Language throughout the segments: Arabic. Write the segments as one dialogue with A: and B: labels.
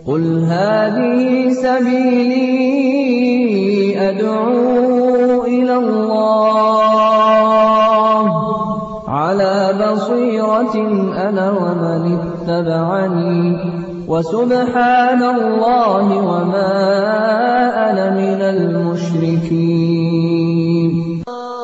A: قُلْ هَٰذِهِ سَبِيلِي أَدْعُو إِلَى اللَّهِ ۚ عَلَىٰ بَصِيرَةٍ أَنَا وَمَنِ اتَّبَعَنِي ۖ وَسُبْحَانَ اللَّهِ وَمَا أَنَا مِنَ الْمُشْرِكِينَ.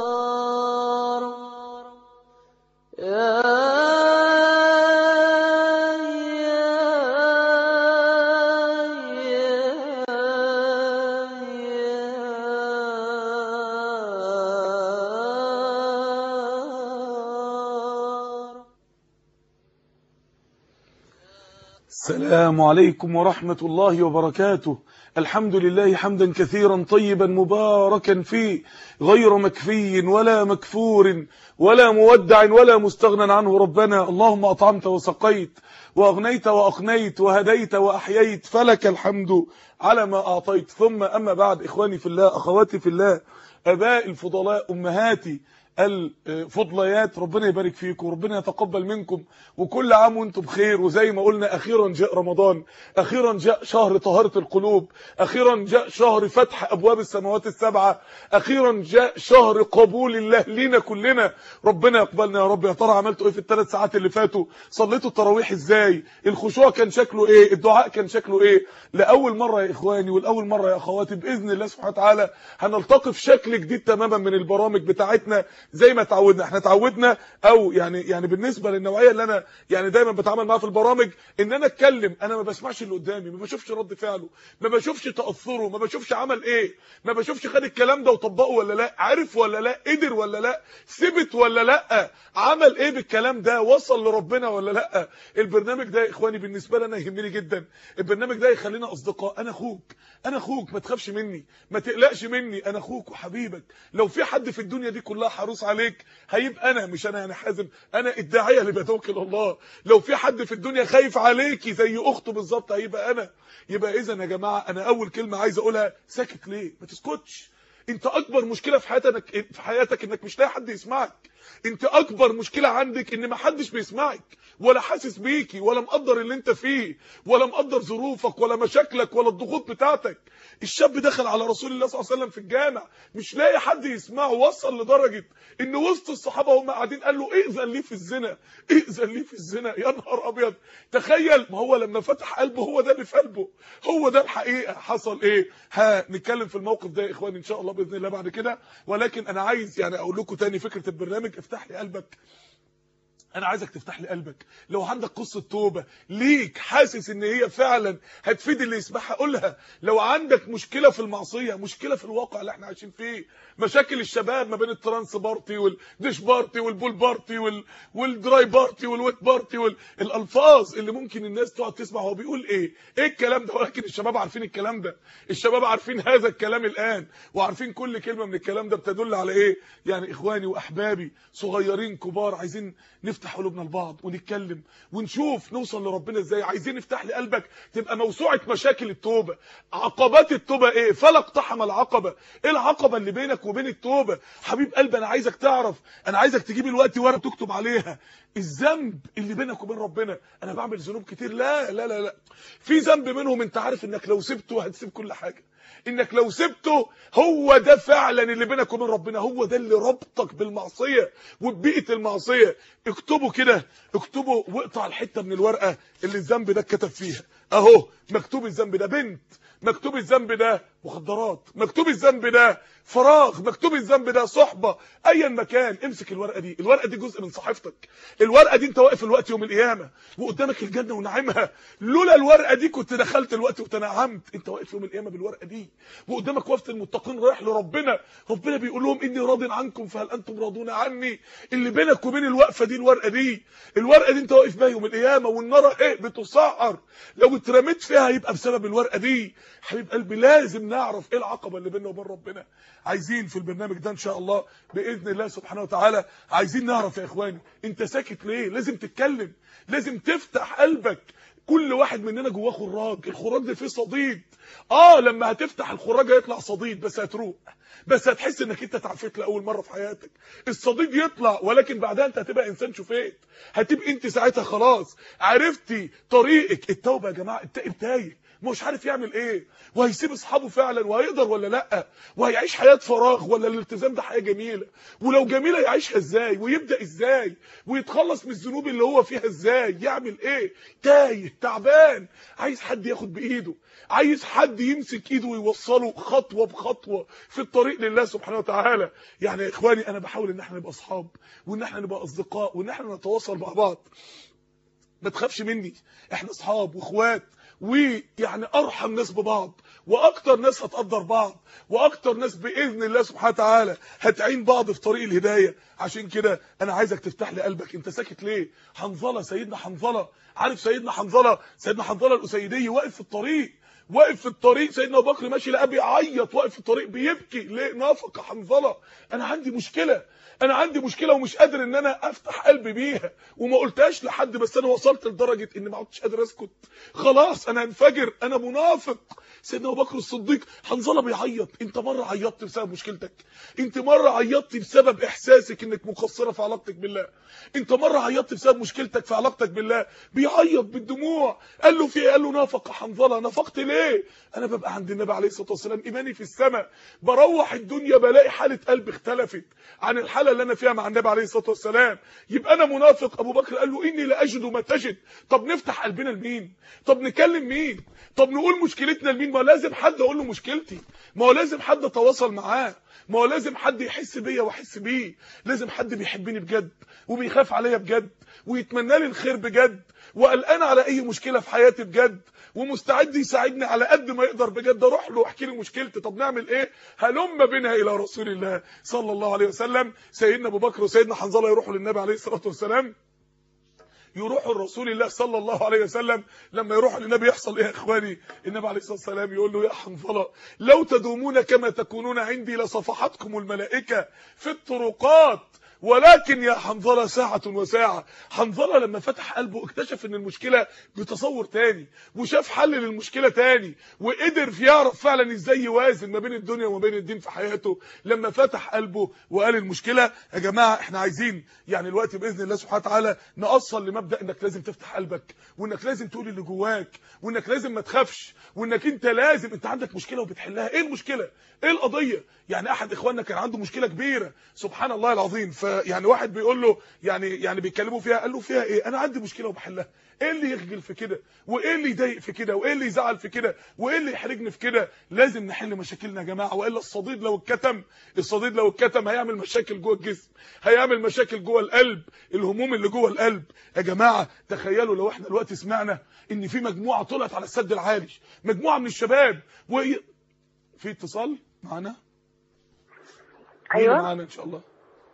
B: السلام عليكم ورحمة الله وبركاته. الحمد لله حمدا كثيرا طيبا مباركا فيه، غير مكفي ولا مكفور ولا مودع ولا مستغنى عنه. ربنا اللهم أطعمت وسقيت وأغنيت وأقنيت وهديت وأحييت، فلك الحمد على ما أعطيت. ثم أما بعد، إخواني في الله، أخواتي في الله، أباء الفضلاء، أمهاتي الفضليات، ربنا يبارك فيكم وربنا يتقبل منكم، وكل عام وانتم بخير. وزي ما قلنا، اخيرا جاء رمضان، اخيرا جاء شهر طهارة القلوب، اخيرا جاء شهر فتح ابواب السماوات السبعة، اخيرا جاء شهر قبول الله لينا كلنا. ربنا يقبلنا يا رب. يا ترى عملتوا ايه في ال3 ساعات اللي فاتوا؟ صليتوا التراويح ازاي؟ الخشوع كان شكله ايه؟ الدعاء كان شكله ايه؟ لاول مرة يا اخواني والاول مرة يا اخواتي باذن الله سبحانه وتعالى هنلتقي في شكل جديد تماما من البرامج بتاعتنا. زي ما تعودنا، احنا تعودنا، او يعني بالنسبه للنوعيه اللي انا دايما بتعامل معاها في البرامج، ان انا اتكلم، انا ما بسمعش اللي قدامي، ما بشوفش رد فعله، ما بشوفش تاثره، ما بشوفش عمل ايه، ما بشوفش خد الكلام ده وطبقه ولا لا، عرف ولا لا، قدر ولا لا، ثبت ولا لا، عمل ايه بالكلام ده، وصل لربنا ولا لا. البرنامج ده يا اخواني بالنسبه لي انا يهمني جدا. البرنامج ده يخلينا اصدقاء. انا اخوك، ما تخافش مني، ما تقلقش مني، انا اخوك وحبيبك. لو في حد في الدنيا دي كلها حريص عليك هيبقى انا، مش انا يعني حازم، انا الداعيه اللي بتوكل الله. لو في حد في الدنيا خايف عليكي زي اخته بالظبط هيبقى انا. يبقى اذا يا جماعه، انا اول كلمه عايز اقولها، ساكت ليه؟ ما تسكتش. انت اكبر مشكله في حياتك انك مش لاقي حد يسمعك. انت اكبر مشكله عندك ان ما حدش بيسمعك ولا حاسس بيكي ولا مقدر اللي انت فيه ولا مقدر ظروفك ولا مشاكلك ولا الضغوط بتاعتك. الشاب دخل على رسول الله صلى الله عليه وسلم في الجامع مش لاقي حد يسمعه، وصل لدرجه ان وسط الصحابه هم قاعدين قال له ائذن لي في الزنا، ائذن لي في الزنا. يا نهار ابيض، تخيل. ما هو لما فتح قلبه هو ده اللي في قلبه، هو ده الحقيقه. حصل ايه؟ نتكلم في الموقف ده يا اخواني ان شاء الله باذن الله بعد كده. ولكن انا عايز اقول لكم تاني فكره البرنامج، افتح لي قلبك. انا عايزك تفتح لي قلبك. لو عندك قصه توبه ليك حاسس ان هي فعلا هتفيد اللي يسمعها قولها. لو عندك مشكله في المعصيه، مشكله في الواقع اللي احنا عايشين فيه، مشاكل الشباب ما بين الترانس بارتي والديش بارتي والبول بارتي والدراي بارتي والويت بارتي الالفاظ اللي ممكن الناس تقعد تسمع هو بيقول ايه الكلام ده. ولكن الشباب عارفين الكلام ده، الشباب عارفين هذا الكلام الان، وعارفين كل كلمه من الكلام ده بتدل على ايه. اخواني واحبابي، صغيرين كبار، عايزين نفتح قلوبنا لبعض ونتكلم ونشوف نوصل لربنا ازاي. عايزين نفتح لي قلبك تبقى موسوعه مشاكل التوبه، عقبات التوبه ايه، فلا اقتحم العقبه. ايه العقبه اللي بينك وبين التوبه؟ حبيب قلبي انا عايزك تعرف، انا عايزك تجيب الوقت ورقه تكتب عليها الذنب اللي بينك وبين ربنا. انا بعمل ذنوب كتير، لا لا لا لا، في ذنب منهم انت عارف انك لو سبته هتسيب كل حاجه، انك لو سبته هو ده فعلا اللي بينك وبين ربنا، هو ده اللي ربطك بالمعصيه وببيئه المعصيه. اكتبوا كده، اكتبوا واقطع الحته من الورقه اللي الذنب ده اتكتب فيها اهو. مكتوب الذنب ده بنت، مكتوب الذنب ده مخدرات، مكتوب الذنب ده فراغ، مكتوب الذنب ده صحبه، ايا مكان. امسك الورقه دي، الورقه دي جزء من صحيفتك. الورقه دي انت واقف الوقت يوم القيامه وقدامك الجنه ونعيمها. لولا الورقه دي كنت دخلت الوقت وتنعمت. انت واقف يوم القيامه بالورقه دي وقدامك وفد المتقين رايح لربنا، ربنا بيقول لهم اني راض عنكم فهل انتم راضون عني. اللي بينك وبين الوقفه دي الورقه دي، الورقه دي انت واقف بيها يوم القيامه، والنار بتسعر لو اترميت فيها يبقى بسبب الورقه دي. حبيب قلبي لازم نعرف ايه العقبه اللي بيننا وبين ربنا. عايزين في البرنامج ده ان شاء الله باذن الله سبحانه وتعالى، عايزين نعرف يا اخواني انت ساكت ليه؟ لازم تتكلم، لازم تفتح قلبك. كل واحد مننا جواه خراج، الخراج ده فيه صديد. لما هتفتح الخراج هيطلع صديد، بس هتروق، بس هتحس انك انت اتعافيت لاول مره في حياتك. الصديد يطلع، ولكن بعدها انت هتبقى انسان شفيت، هتبقى انت ساعتها خلاص عرفتي طريقك. التوبه يا جماعه، التائب تايه مش عارف يعمل ايه، وهيسيب اصحابه فعلا، وهيقدر ولا لا، وهيعيش حياه فراغ ولا الالتزام ده حياه جميله، ولو جميله يعيشها ازاي، ويبدا ازاي، ويتخلص من الذنوب اللي هو فيها ازاي، يعمل ايه؟ تايه تعبان، عايز حد ياخد بايده، عايز حد يمسك ايده ويوصله خطوه بخطوه في الطريق لله سبحانه وتعالى. يعني يا اخواني انا بحاول ان احنا نبقى اصحاب، وان احنا نبقى اصدقاء، وان احنا نتواصل مع بعض. ما تخافش مني، احنا اصحاب واخوات، ويعني ارحم ناس ببعض، واكتر ناس هتقدر بعض، واكتر ناس باذن الله سبحانه وتعالى هتعين بعض في طريق الهدايه. عشان كده انا عايزك تفتح لي قلبك. انت ساكت ليه؟ حنظله، سيدنا حنظله، عارف سيدنا حنظله؟ سيدنا حنظله الاسيدي واقف في الطريق، واقف في الطريق، سيدنا ابو بكر ماشي لقاه بيعيط، واقف في الطريق بيبكي. ليه؟ نافق يا حنظله، انا عندي مشكله، انا عندي مشكله ومش قادر ان انا افتح قلبي بيها، وما قلتهاش لحد، بس انا وصلت لدرجه ان ما عدتش قادر اسكت، خلاص انا هنفجر، انا منافق. سيدنا ابو بكر الصديق، حنظله بيعيط. انت مره عيطت بسبب مشكلتك؟ انت مره عيطت بسبب احساسك انك مقصره في علاقتك بالله؟ انت مره عيطت بسبب مشكلتك في علاقتك بالله؟ بيعيط بالدموع. قال له في ايه؟ قال له نافق يا حنظله. نافقت ليه؟ انا ببقى عند النبي عليه الصلاه والسلام ايماني في السماء، بروح الدنيا بلاقي حاله قلبي اختلفت عن الحاله اللي انا فيها مع النبي عليه الصلاه والسلام. يبقى انا منافق. ابو بكر قال له اني لا اجد ما تجد. طب نفتح قلبنا لمين؟ طب نكلم مين؟ طب نقول مشكلتنا لمين؟ ما لازم حد اقول له مشكلتي، ما هو لازم حد اتواصل معاه، ما هو لازم حد يحس بيا واحس بيه، لازم حد بيحبني بجد وبيخاف عليا بجد ويتمنى لي الخير بجد وقلقان على اي مشكله في حياتي بجد ومستعد يساعدني على قد ما يقدر بجد. اروح له واحكي له مشكلتي. طب نعمل ايه؟ هلم بنا الى رسول الله صلى الله عليه وسلم. سيدنا ابو بكر وسيدنا حنظله يروحوا للنبي عليه الصلاه والسلام، يروحوا لرسول الله صلى الله عليه وسلم. لما يروحوا للنبي يحصل ايه يا اخواني؟ النبي عليه الصلاه والسلام يقول له يا حنظله لو تدومون كما تكونون عندي لصفحتكم الملائكه في الطرقات، ولكن يا حنظله ساعه وساعه. حنظله لما فتح قلبه اكتشف ان المشكله بتصور تاني، وشاف حل للمشكله تاني، وقدر يعرف فعلا ازاي يوازن ما بين الدنيا وما بين الدين في حياته لما فتح قلبه وقال المشكله. يا جماعه احنا عايزين يعني الوقت باذن الله سبحانه وتعالى نوصل لمبدا انك لازم تفتح قلبك، وانك لازم تقول اللي جواك، وانك لازم ما تخافش، وانك انت لازم، انت عندك مشكله وبتحلها. ايه المشكله؟ ايه القضيه؟ يعني احد اخواننا كان عنده مشكله كبيره سبحان الله العظيم، فيعني واحد بيقول له يعني بيتكلموا فيها، قال له فيها ايه؟ انا عندي مشكله وبحلها. ايه اللي يخجل في كده؟ وايه اللي يضايق في كده؟ وايه اللي يزعل في كده؟ وايه اللي يحرجني في كده؟ لازم نحل مشاكلنا يا جماعه، والا الصديد لو اتكتم، الصديد لو اتكتم هيعمل مشاكل جوه الجسم، هيعمل مشاكل جوه القلب، الهموم اللي جوه القلب. يا جماعه تخيلوا لو احنا دلوقتي سمعنا ان في مجموعه طلعت على السد العالي، مجموعه من الشباب، في اتصال معانا؟
C: ايوه
B: معانا ان شاء الله.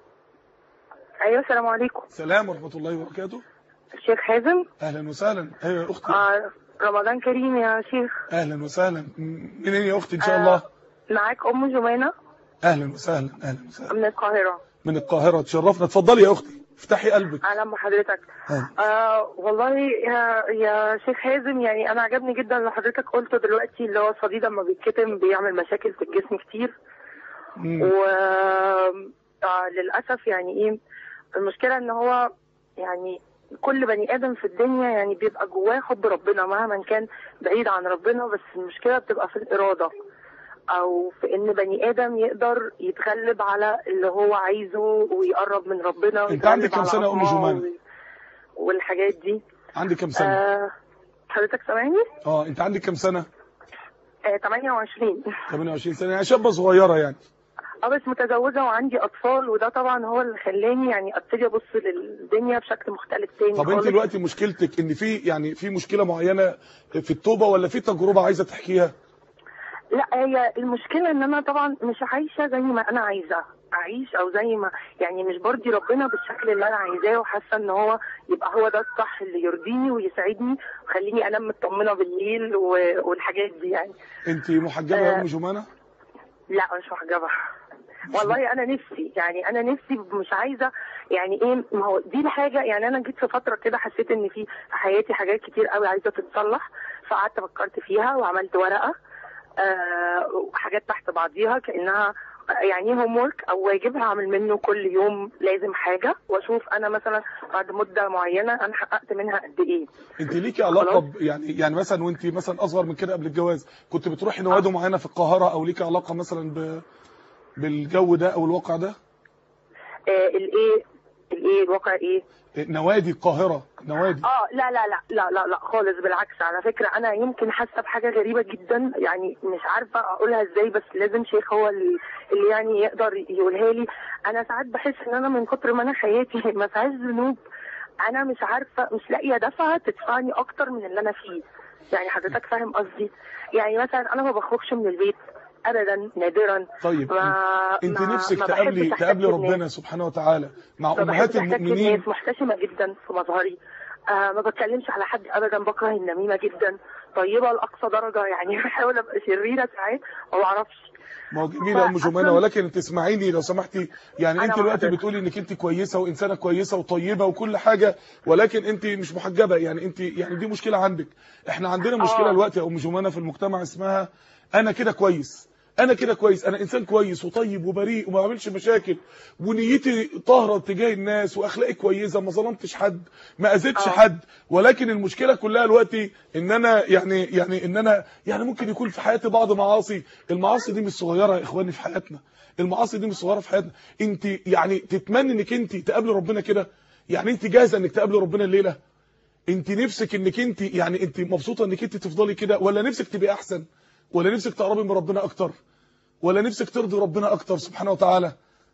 C: ايوه السلام عليكم.
B: السلام ورحمه الله وبركاته.
C: الشيخ حازم.
B: اهلا وسهلا. ايوه يا اختي.
C: رمضان كريم يا شيخ.
B: اهلا وسهلا. منين يا اختي ان شاء الله؟
C: معاك ام جمانه.
B: اهلا وسهلا. اهلا وسهلا.
C: من القاهره.
B: من القاهره، تشرفنا. اتفضلي يا اختي، افتحي قلبك.
C: اهلا بحضرتك. والله يا شيخ حازم، يعني انا عجبني جدا اللي حضرتك قلته دلوقتي، اللي هو الصديد لما بيتكتم بيعمل مشاكل في الجسم كتير. للاسف يعني ايه المشكله؟ ان هو يعني كل بني ادم في الدنيا يعني بيبقى جواه حب ربنا مهما كان بعيد عن ربنا، بس المشكله بتبقى في الاراده، او في ان بني ادم يقدر يتغلب على اللي هو عايزه ويقرب من ربنا.
B: انت عندك كم سنه يا ام جمانه؟
C: والحاجات دي.
B: عندك كم سنه؟
C: حضرتك سامعني؟
B: انت عندك كم سنه؟
C: 28.
B: 28 سنه، يعني شابه صغيره يعني.
C: بس متزوجه وعندي اطفال، وده طبعا هو اللي خلاني يعني ابتدي ابص للدنيا بشكل مختلف تاني.
B: طب انت دلوقتي مشكلتك ان في مشكله معينه في التوبه، ولا في تجربه عايزه تحكيها؟
C: لا، هي المشكله ان انا طبعا مش عايشه زي ما انا عايزه اعيش، او زي ما يعني مش برضي ربنا بالشكل اللي انا عايزاه، وحاسه ان هو يبقى هو ده الصح اللي يرضيني ويسعدني ويخليني انام مطمنه بالليل والحاجات دي يعني.
B: انت محجبه يا ام جمانه؟
C: لا مش محجبه والله. انا نفسي مش عايزه يعني ايه، ما هو دي الحاجه. يعني انا جيت في فتره كده حسيت ان في حياتي حاجات كتير قوي عايزه تتصلح، فقعدت فكرت فيها وعملت ورقه حاجات تحت بعضيها كانها يعني هوم ورك او واجب هعمل منه كل يوم لازم حاجه، واشوف انا مثلا بعد مده معينه انا حققت منها قد ايه.
B: انت ليكي علاقه يعني مثلا وانت مثلا اصغر من كده قبل الجواز كنت بتروحي نوادي معينه في القاهره، او ليكي علاقه مثلا بالجو ده او الواقع ده؟
C: الايه الواقع ايه؟
B: نوادي القاهره، نوادي.
C: لا لا لا لا لا لا خالص، بالعكس. على فكره انا يمكن حاسه بحاجه غريبه جدا، يعني مش عارفه اقولها ازاي، بس لازم شيخ هو اللي يعني يقدر يقولها لي. انا ساعات بحس ان انا من كتر ما انا حياتي ما فيهاش ذنوب، انا مش عارفه، مش لاقيه دفعه تدفعني اكتر من اللي انا فيه. يعني حضرتك فاهم قصدي؟ يعني مثلا انا ما بخرجش من البيت ابدا، نادرا.
B: طيب انت نفسك تقابلي ربنا سبحانه وتعالى مع امهات المؤمنين؟
C: الناس محتشمه جدا في مظهري، ما بتكلمش على حد ابدا، بكره النميمه جدا، طيبه لاقصى درجه، يعني بحاول ابقى شريره ساعات ما بعرفش.
B: ما هو جميل يا ام جمانه، ولكن تسمعيني لو سمحتي. يعني انت دلوقتي بتقولي انك انت كويسه وانسانه كويسه وطيبه وكل حاجه، ولكن انت مش محجبه. يعني انت يعني دي مشكله عندك. احنا عندنا مشكله دلوقتي يا ام جمانه في المجتمع اسمها انا كده كويس، انا كده كويس، انا انسان كويس وطيب وبريء وما بعملش مشاكل ونيتي طاهره تجاه الناس واخلاقي كويسه، ما ظلمتش حد، ما اذيتش حد. ولكن المشكله كلها دلوقتي ان انا يعني ممكن يكون في حياتي بعض معاصي. المعاصي دي مش صغيره يا اخواني في حياتنا، المعاصي دي مش صغيره في حياتنا. انت يعني تتمنى انك انت تقابلي ربنا كده؟ يعني انت جاهزه انك تقابلي ربنا الليله؟ انت نفسك انك انت يعني انت مبسوطه انك انت تفضلي كده، ولا نفسك تبقي احسن، ولا نفسك تقربي من ربنا اكتر، ولا نفسك ترضي ربنا اكتر سبحانه وتعالى؟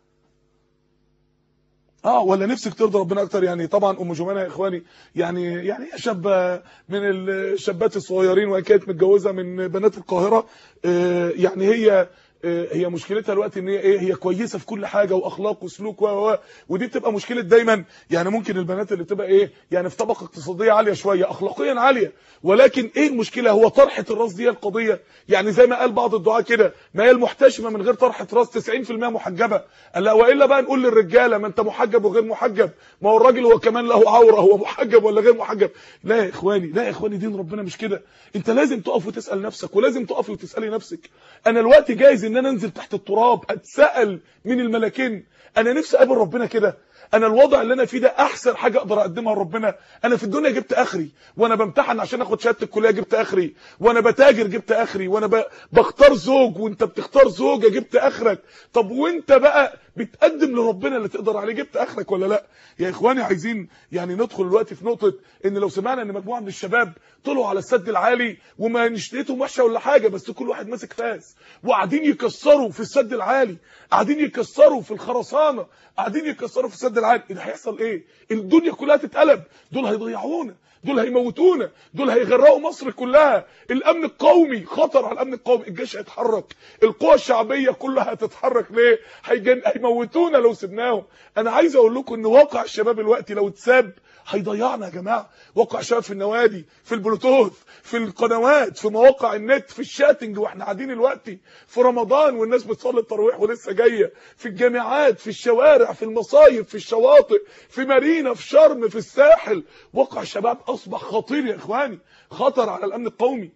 B: ولا نفسك ترضي ربنا اكتر؟ يعني طبعا ام جمانه يا اخواني يعني شابه من الشابات الصغيرين، وهي كانت متجوزه من بنات القاهره. يعني هي مشكلتها دلوقتي ان هي كويسه في كل حاجه واخلاق وسلوك ودي بتبقى مشكله دايما. يعني ممكن البنات اللي بتبقى يعني في طبقه اقتصاديه عاليه شويه، اخلاقيا عاليه، ولكن المشكله هو طرحه الراس دي القضيه. يعني زي ما قال بعض الدعاة كده، ما هي المحتشمه من غير طرحه راس 90% محجبه. قال لا، والا بقى نقول للرجاله ما انت محجب وغير محجب، ما هو الراجل هو كمان له عوره، هو محجب ولا غير محجب؟ لا يا اخواني، لا يا اخواني، دين ربنا مش كده. انت لازم تقف وتسال نفسك، ولازم تقفي وتسالي نفسك. انا الوقت جايز ان انا انزل تحت التراب اتسال من الملكين؟ انا نفسي اقابل ربنا كده. انا الوضع اللي انا فيه ده احسن حاجه اقدر اقدمها لربنا. انا في الدنيا جبت اخري، وانا بمتحن عشان اخد شهاده الكليه جبت اخري، وانا بتاجر جبت اخري، وانا بختار زوج وانت بتختار زوجه جبت اخرك. طب وانت بقى بتقدم لربنا اللي تقدر عليه جبت اخرك ولا لا؟ يا اخواني عايزين يعني ندخل الوقت في نقطه ان لو سمعنا ان مجموعه من الشباب طلعوا على السد العالي، وما نشتيتهم وحشه ولا حاجه، بس كل واحد ماسك فاس وقاعدين يكسروا في السد العالي، قاعدين يكسروا في الخرسانه، قاعدين يكسروا في السد العالي، اللي هيحصل ايه؟ الدنيا كلها تتقلب. دول هيضيعونا، دول هيموتونا، دول هيغرقوا مصر كلها. الامن القومي خطر على الامن القومي، الجيش هيتحرك، القوى الشعبيه كلها هتتحرك. ليه؟ هيموتونا لو سبناهم. انا عايز اقول لكم ان واقع الشباب الوقتي لو اتساب هيضيعنا يا جماعه. واقع الشباب في النوادي، في البلوتوث، في القنوات، في مواقع النت، في الشاتنج واحنا قاعدين دلوقتي في رمضان والناس بتصلي التراويح ولسه جايه، في الجامعات، في الشوارع، في المصايف، في الشواطئ، في مارينا، في شرم، في الساحل. واقع الشباب اصبح خطير يا اخواني، خطر على الامن القومي.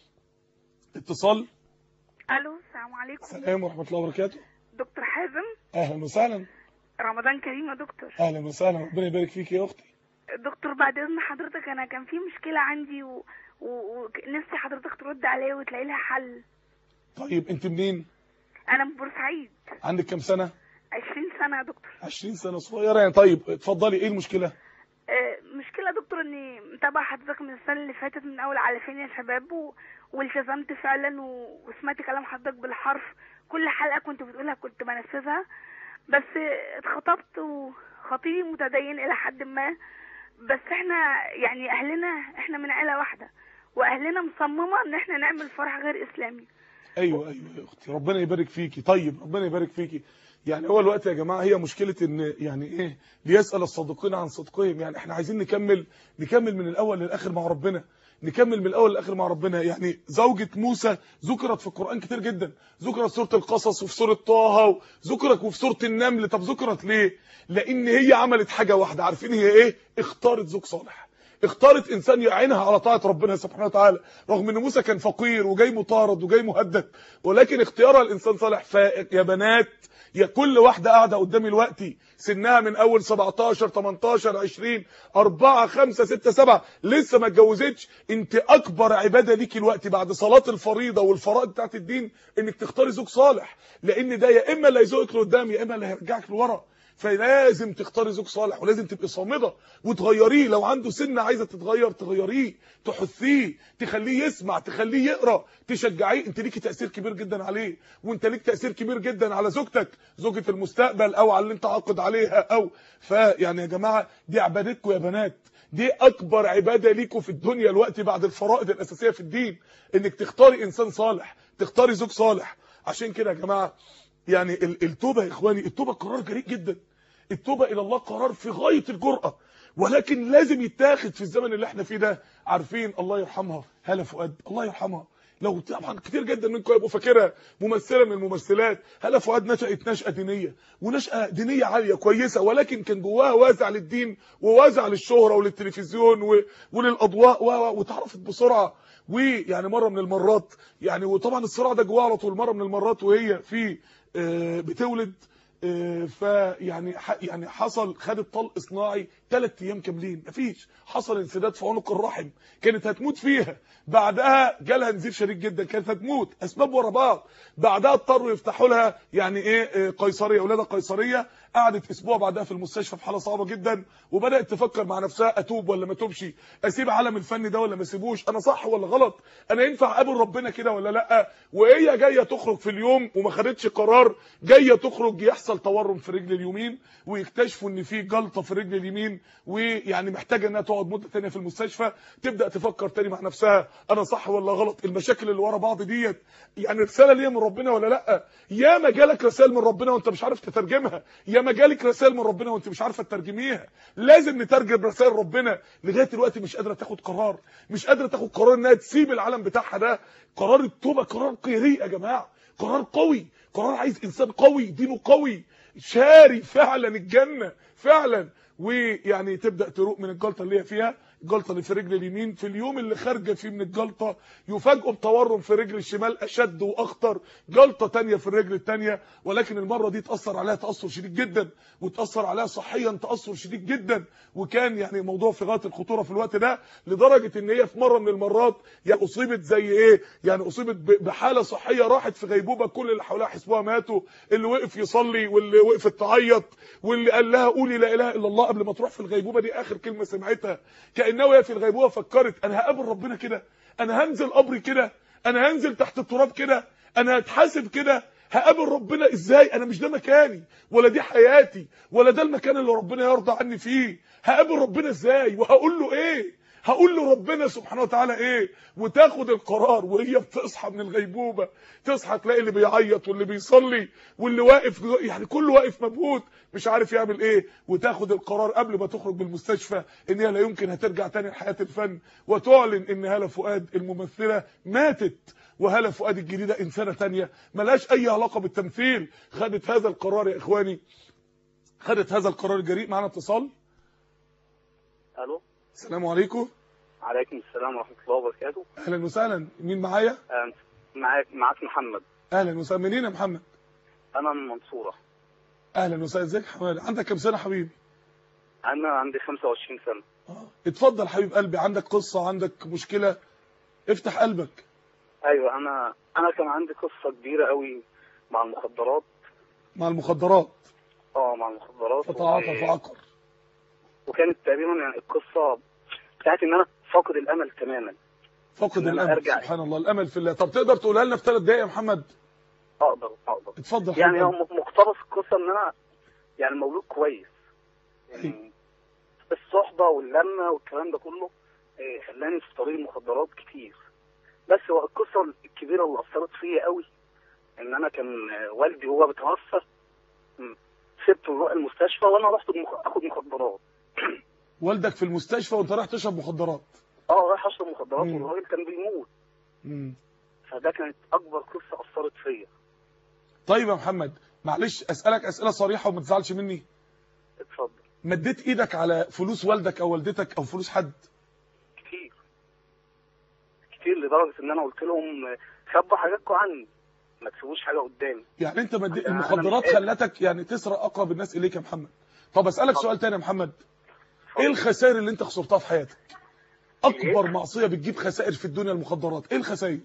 B: اتصال.
D: الو، السلام عليكم.
B: السلام ورحمه الله وبركاته.
D: دكتور حازم،
B: اهلا وسهلا.
D: رمضان كريم يا دكتور.
B: اهلا وسهلا، ربنا يبارك فيك يا اختي.
D: دكتور بعد اذن حضرتك، انا كان في مشكله عندي ونفسي حضرتك ترد عليا وتلاقي لها حل.
B: طيب انت منين؟
D: انا من بورسعيد.
B: عندك كام سنه؟
D: 20 سنه يا دكتور.
B: 20 سنه، صغيره يعني. طيب اتفضلي، ايه المشكله؟
D: مشكله يا دكتور اني متابعه حضرتك من السنه اللي فاتت من اول على فين يا شباب والتزمت فعلا وسمعت كلام حضرتك بالحرف. كل حلقه كنت بتقولها كنت بنفذها، بس اتخطبت وخطيبي متدين الى حد ما، بس احنا يعني اهلنا احنا من عيله واحده، واهلنا مصممه ان احنا نعمل فرح غير اسلامي.
B: ايوه يا اختي، ربنا يبارك فيكي. طيب ربنا يبارك فيكي. يعني هو الوقت يا جماعه هي مشكله ان يعني ليسال الصادقين عن صدقهم. يعني احنا عايزين نكمل من الاول للاخر مع ربنا، نكمل من الاول للاخر مع ربنا. يعني زوجة موسى ذكرت في القرآن كتير جدا، ذكرت في سورة القصص وفي سورة طه، وذكرت وفي سورة النمل. طب ذكرت ليه؟ لان هي عملت حاجة واحدة، عارفين هي ايه؟ اختارت زوج صالح، اختارت انسان يعينها على طاعة ربنا سبحانه وتعالى، رغم ان موسى كان فقير وجاي مطارد وجاي مهدد، ولكن اختيارها الانسان صالح. فيا بنات، يا كل واحدة قاعدة قدامي دلوقتي سنها من اول 17 18 20 4 5 6 7 لسه ما اتجوزتش، انت اكبر عبادة ليكي الوقت بعد صلاة الفريضة والفرائض بتاعت الدين انك تختاري زوج صالح، لان ده يا اما اللي هيزوقك لقدام يا اما اللي هيرجعك لورا. فلازم تختاري زوج صالح، ولازم تبقي صامده وتغيريه. لو عنده سنه عايزه تتغير تغيريه، تحثيه، تخليه يسمع، تخليه يقرا، تشجعيه. انت ليكي تاثير كبير جدا عليه، وانت ليك تاثير كبير جدا على زوجتك، زوجة المستقبل او على اللي انت عاقد عليها. او فيعني يا جماعه دي عبادتكم يا بنات، دي اكبر عباده ليكم في الدنيا الوقت بعد الفرائض الاساسيه في الدين، انك تختاري انسان صالح، تختاري زوج صالح. عشان كده يا جماعه يعني التوبه يا اخواني، التوبه قرار جريء جدا، التوبه الى الله قرار في غايه الجرأه، ولكن لازم يتاخد في الزمن اللي احنا فيه ده. عارفين الله يرحمها هالة فؤاد، الله يرحمها، لو طبعا كتير جدا منكم يبقوا فاكرها ممثله من الممثلات. هالة فؤاد نشأت نشأة دينيه، ونشأة دينيه عاليه كويسه، ولكن كان جواها وازع للدين ووازع للشهره وللتلفزيون وللاضواء، واتعرفت بسرعه. ويعني مره من المرات يعني، وطبعا الصراع ده جواها على طول، مره من المرات وهي في بتولد، فيعني يعني حصل، خدت طلق صناعي 3 ايام كاملين، مفيش، حصل انسداد في عنق الرحم، كانت هتموت فيها. بعدها جالها نزيف شديد جدا، كانت هتموت، اسباب ورا بعض. بعدها اضطروا يفتحوا لها يعني ايه قيصريه، ولاده قيصريه. قعدت اسبوع بعدها في المستشفى في حاله صعبه جدا، وبدات تفكر مع نفسها اتوب ولا ما اتوبش، اسيب عالم الفن ده ولا ما اسيبوش، انا صح ولا غلط، انا ينفع اقابل ربنا كده ولا لا. وهي جايه تخرج في اليوم وما خدتش قرار، جايه تخرج يحصل تورم في رجل اليمين، ويكتشفوا ان في جلطه في رجل اليمين، ويعني محتاجه انها تقعد مده ثانيه في المستشفى. تبدا تفكر تاني مع نفسها انا صح ولا غلط، المشاكل اللي ورا بعض ديت يعني رساله ليا من ربنا ولا لا. يا ما جالك رسائل من ربنا وانت مش عارف تترجمها، يا ما جالك رسائل من ربنا وانت مش عارفه تترجميها. لازم نترجم رسائل ربنا. لغايه دلوقتي مش قادره تاخد قرار، مش قادره تاخد قرار انها تسيب العالم بتاعها ده. قرار التوبه قرار جريء يا جماعه، قرار قوي، قرار عايز انسان قوي دينه قوي شاري فعلا الجنه فعلا. ويعني تبدا تروق من الجلطه اللي هي فيها، الجلطه اللي في رجل اليمين. في اليوم اللي خارجه فيه من الجلطه يفاجئوا بتورم في رجل الشمال اشد واخطر، جلطه ثانيه في الرجل الثانيه، ولكن المره دي تاثر عليها تاثر شديد جدا، وتاثر عليها صحيا تاثر شديد جدا. وكان يعني موضوع في غايه الخطوره في الوقت ده، لدرجه ان هي في مره من المرات يعني اصيبت زي ايه، يعني اصيبت بحاله صحيه، راحت في غيبوبه، كل اللي حواليها حسبوها ماتوا، اللي وقف يصلي واللي وقفت تعيط، واللي قال لها قولي لا اله الا الله قبل ما تروح في الغيبوبه دي اخر كلمه سمعتها. كانها وهي في الغيبوبه فكرت انا هقابل ربنا كده، انا هنزل قبري كده، انا هنزل تحت التراب كده، انا هتحاسب كده، هقابل ربنا ازاي؟ انا مش ده مكاني ولا دي حياتي ولا ده المكان اللي ربنا يرضى عني فيه، هقابل ربنا ازاي وهقول له ايه؟ هقول له ربنا سبحانه وتعالى ايه؟ وتاخد القرار وهي بتصحى من الغيبوبه، تصحى تلاقي اللي بيعيط واللي بيصلي واللي واقف، يعني كله واقف مبهوت مش عارف يعمل ايه، وتاخد القرار قبل ما تخرج من المستشفى ان هي لا يمكن هترجع تاني لحياه الفن، وتعلن ان هالة فؤاد الممثله ماتت، وهالة فؤاد الجديده انسانه ثانيه ملهاش اي علاقه بالتمثيل. خدت هذا القرار يا اخواني، خدت هذا القرار الجريء. معانا اتصال.
E: الو،
B: السلام عليكم.
E: عليكم السلام ورحمه الله وبركاته.
B: اهلا وسهلا، مين معايا؟
E: معاك محمد.
B: اهلا وسهلا، منين يا محمد؟
E: انا من المنصوره.
B: اهلا وسهلا، ازيك يا حماد؟ عندك كام سنه حبيبي؟
E: انا عندي 25 سنه.
B: اتفضل حبيب قلبي، عندك قصه، عندك مشكله، افتح قلبك.
E: ايوه، انا كان عندي قصه كبيره قوي مع المخدرات.
B: مع المخدرات؟
E: مع المخدرات.
B: فتعاطى فعقر.
E: وكانت تقريبا يعني القصه بتاعت ان انا فاقد الامل تماما.
B: فاقد الامل، سبحان الله، الامل في الله. طب تقدر تقولها لنا في 3 دقائق يا محمد؟
E: اقدر.
B: اتفضل.
E: يعني هو مقتبس القصه ان انا يعني مولود كويس، يعني الصحبه واللمه والكلام ده كله خلاني في طريق المخدرات كتير. بس هو القصه الكبيره اللي اثرت فيا قوي ان انا كان والدي هو بيتوفى، سبته نروح المستشفى وانا رحت اخد مخدرات.
B: والدك في المستشفى وانت رايح تشرب مخدرات؟
E: رايح اشرب مخدرات والراجل كان بيموت. فده كانت اكبر قصه اثرت فيا.
B: طيب يا محمد معلش اسالك اسئله صريحه وما تزعلش مني.
E: اتفضل.
B: مديت ايدك على فلوس والدك او والدتك او فلوس حد؟
E: كتير لدرجه ان انا قلت لهم خبوا حاجاتكم عني، ما تسيبوش حاجه قدامي.
B: يعني انت المخدرات خلتك يعني تسرق اقرب الناس اليك يا محمد. طب اسالك سؤال تاني يا محمد، ايه الخسائر اللي انت خسرتها في حياتك؟ اكبر معصيه بتجيب خسائر في الدنيا المخدرات، ايه الخسائر؟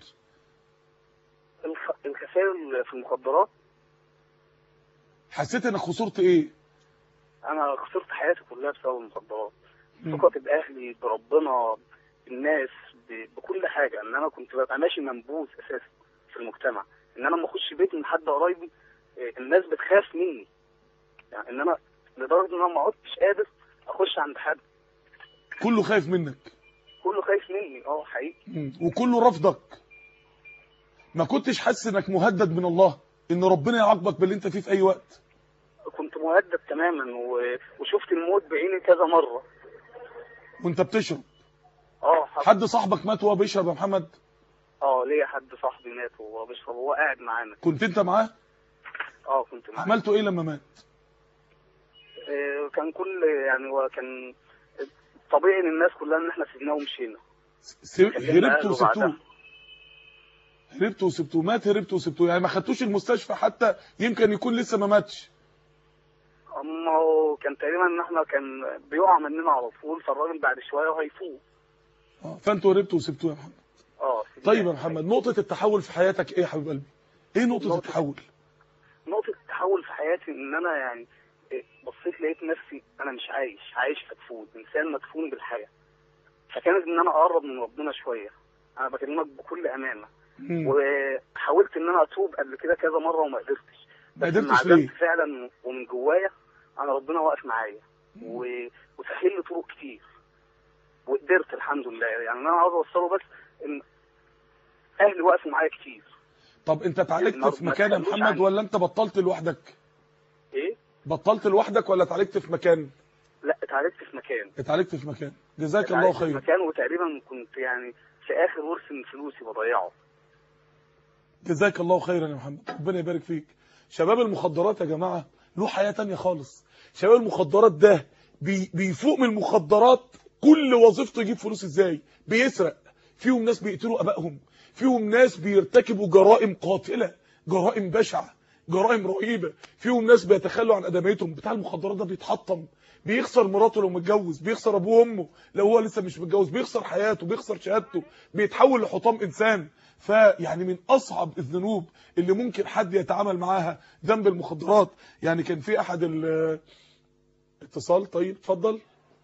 E: الخسائر في المخدرات
B: حسيت انك خسرت ايه؟
E: انا خسرت حياتي كلها بسبب المخدرات. ثقتي باهلي، بربنا، بالناس، بكل حاجه. ان انا كنت ببقى ماشي منبوذ اساسا في المجتمع، ان انا لما اخش بيت من حد قرايبي الناس بتخاف مني، يعني ان انا لدرجه ان انا ما عدتش قادر اخش عند حد.
B: كله خايف منك؟
E: كله خايف مني حقيقي.
B: وكله رفضك؟ ما كنتش حاسس انك مهدد من الله ان ربنا يعاقبك باللي انت فيه في اي وقت؟
E: كنت مهدد تماما وشفت الموت بعيني كذا مره.
B: وانت بتشرب؟ حد صاحبك مات وهو بيشرب يا محمد؟
E: ليا حد صاحبي مات وهو بيشرب وهو قاعد معانا.
B: كنت انت معاه؟
E: كنت معاه.
B: عملتوا ايه لما مات؟
E: كان يعني هو كان طبيعي ان الناس كلها ان احنا سيبناه ومشينا.
B: هربتوا وسبتوه؟ هربتوا وسبتوه، مات هربتوا وسبتوه، يعني ما خدتوش المستشفى حتى يمكن يكون لسه ما ماتش؟
E: اما هو كان تقريبا ان احنا كان بيقع مننا على طول، فالراجل بعد شويه وهيفوق.
B: فانتوا هربتوا وسبتوه يا محمد. طيب يا محمد، نقطه التحول في حياتك ايه يا حبيب قلبي؟ ايه نقطه التحول؟
E: نقطه التحول في حياتي ان انا يعني بصيت لقيت نفسي انا مش عايش مدفون، انسان مدفون بالحياه. فكانت ان انا اقرب من ربنا شويه. انا بكلمك بكل امانه. وحاولت ان انا اتوب قبل كده كذا مره وما قدرتش.
B: ما قدرتش ليه؟
E: فعلا ومن جوايا انا ربنا واقف معايا وسهل لي طرق كتير وقدرت الحمد لله. يعني انا عاوز اوصله بس ان اهلي وقفوا معايا كتير.
B: طب انت اتعالجت في مكان يا محمد ولا انت بطلت لوحدك؟
E: ايه؟
B: بطلت لوحدك ولا اتعالجت في مكان؟
E: لا اتعالجت في مكان.
B: اتعالجت في مكان، جزاك الله خير.
E: في مكان وتقريبا كنت يعني في اخر ورث من فلوسي بضيعه.
B: جزاك الله خيرا يا محمد، ربنا يبارك فيك. شباب المخدرات يا جماعه له حياه تانية خالص. شباب المخدرات ده بيفوق من المخدرات كل وظيفته يجيب فلوس ازاي؟ بيسرق، فيهم ناس بيقتلوا ابائهم، فيهم ناس بيرتكبوا جرائم قاتله، جرائم بشعه، جرائم رهيبه، فيهم ناس بيتخلوا عن ادميتهم. بتاع المخدرات ده بيتحطم، بيخسر مراته لو متجوز، بيخسر ابوه وامه لو هو لسه مش متجوز، بيخسر حياته، بيخسر شهادته، بيتحول لحطام انسان. فيعني من اصعب الذنوب اللي ممكن حد يتعامل معاها ذنب المخدرات. يعني كان في احد اتصال. طيب اتفضل.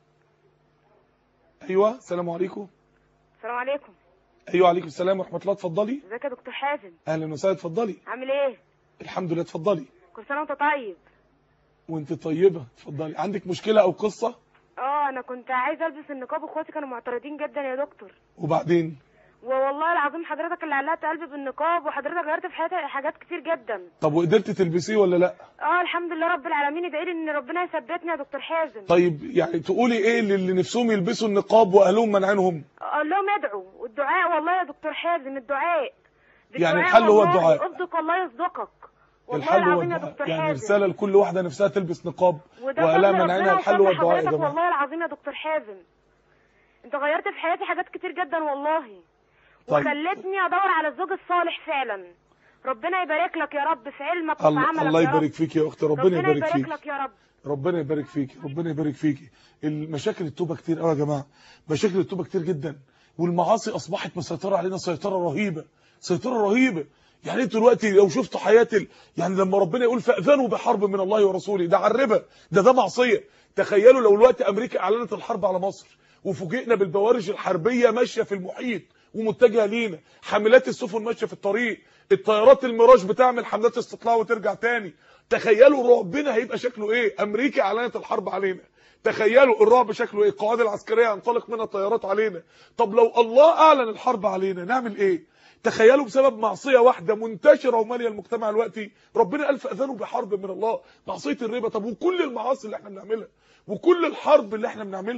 B: ايوه السلام عليكم.
F: السلام عليكم.
B: ايوه عليكم السلام ورحمه الله. اتفضلي.
F: ازيك يا دكتور حازم؟
B: اهلا وسهلا. اتفضلي.
F: عامل ايه؟
B: الحمد لله. اتفضلي.
F: كل سنه وانت طيب.
B: وانت طيبه. اتفضلي. عندك مشكله او قصه؟
F: انا كنت عايزه البس النقاب واخواتي كانوا معترضين جدا يا دكتور.
B: وبعدين؟
F: والله العظيم حضرتك اللي علقت قلبي بالنقاب، وحضرتك غيرت في حياتي حاجات كتير جدا.
B: طب وقدرت تلبسيه ولا لا؟
F: الحمد لله رب العالمين. ادعي لي ان ربنا يثبتني يا دكتور حازم.
B: طيب يعني تقولي ايه اللي نفسهم يلبسوا النقاب واهلهم منعينهم؟
F: اقول لهم ادعوا، والدعاء والله يا دكتور حازم الدعاء.
B: يعني الحل هو الدعاء.
F: يصدق والله يصدقك.
B: الحل هو الدعاء. يعني رساله لكل واحده نفسها تلبس نقاب واهلها منعينها، الحل هو الدعاء يا جماعه.
F: والله العظيم يا دكتور حازم انت غيرت في حياتي حاجات كتير جدا والله. طيب. وخلتني ادور على الزوج الصالح فعلا. ربنا يبارك لك يا رب في علمك وفي عملك.
B: الله يبارك فيك يا اختي. ربنا يبارك فيك.
F: لك يا رب.
B: ربنا يبارك فيك. ربنا يبارك فيك. المشاكل التوبه كتير قوي يا جماعه، مشاكل التوبه كتير جدا، والمعاصي اصبحت مسيطره علينا سيطره رهيبه، سيطره رهيبه. يعني انتوا دلوقتي لو شفتوا حياه يعني لما ربنا يقول فاذنوا بحرب من الله ورسوله، ده على الربا، ده معصيه. تخيلوا لو دلوقتي امريكا اعلنت الحرب على مصر وفوجئنا بالبوارج الحربيه ماشيه في المحيط ومتجهه لينا، حاملات السفن ماشيه في الطريق، الطيارات الميراج بتعمل حملات استطلاع وترجع تاني. تخيلوا رعبنا هيبقى شكله ايه. امريكا اعلنت الحرب علينا، تخيلوا الرعب شكله ايه. القواعد العسكريه ينطلق منها طيارات علينا. طب لو الله اعلن الحرب علينا نعمل ايه؟ تخيلوا بسبب معصيه واحده منتشره وماليه المجتمع دلوقتي. ربنا قال فاذنوا بحرب من الله، معصيه الربا. طب وكل المعاصي اللي احنا بنعملها وكل الحرب اللي احنا بنعملها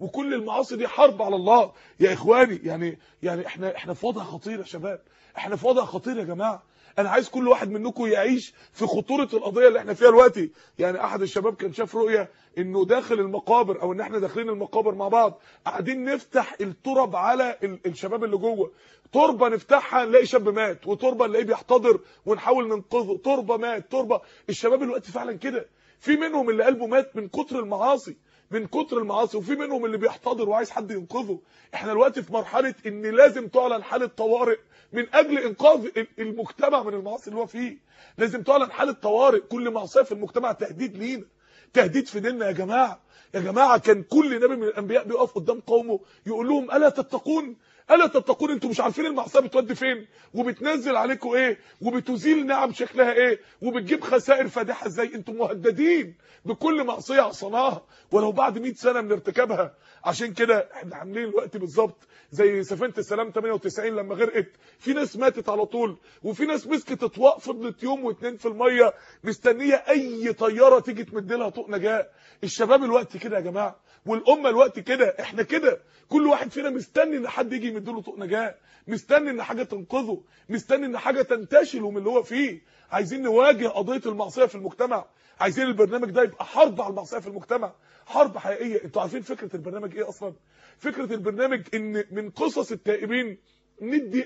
B: وكل المعاصي دي حرب على الله يا اخواني. يعني احنا في وضع خطير يا شباب، احنا في وضع خطير يا جماعه. انا عايز كل واحد منكم يعيش في خطوره القضيه اللي احنا فيها دلوقتي. يعني احد الشباب كان شاف رؤيه انه داخل المقابر، او ان احنا داخلين المقابر مع بعض قاعدين نفتح التراب على الشباب اللي جوه. تربه نفتحها نلاقي شاب مات، وتربه نلاقيه بيحتضر ونحاول ننقذه، تربه مات تربه. الشباب دلوقتي فعلا كده، في منهم اللي قلبه مات من كتر المعاصي، من كتر المعاصي، وفي منهم اللي بيحتضر وعايز حد ينقذه. احنا دلوقتي في مرحله ان لازم تعلن حاله طوارئ من اجل انقاذ المجتمع من المعاصي اللي هو فيه. لازم تعلن حاله طوارئ، كل معصيه في المجتمع تهديد لينا، تهديد في ديننا يا جماعه. يا جماعه كان كل نبي من الانبياء بيقف قدام قومه يقول لهم الا تتقون، الا تتقون، انتوا مش عارفين المعصيه بتودي فين وبتنزل عليكم ايه وبتزيل نعم شكلها ايه وبتجيب خسائر فادحه ازاي. انتوا مهددين بكل معصيه عصيناها ولو بعد 100 سنه من ارتكابها. عشان كده احنا عاملين الوقت بالظبط زي سفينه السلام 98 لما غرقت، في ناس ماتت على طول، وفي ناس مسكت اطواق فضلت يوم واتنين في الميه مستنيه اي طياره تيجي تمد لها طوق نجاه. الشباب الوقت كده يا جماعه، والامه الوقت كده، احنا كده، كل واحد فينا مستني ان حد يجي يمد له طوق نجاه، مستني ان حاجه تنقذه، مستني ان حاجه تنتشله من اللي هو فيه. عايزين نواجه قضيه المعصيه في المجتمع، عايزين البرنامج ده يبقى حرب على المعصيه في المجتمع، حرب حقيقيه. انتوا عارفين فكره البرنامج ايه اصلا؟ فكره البرنامج ان من قصص التائبين ندي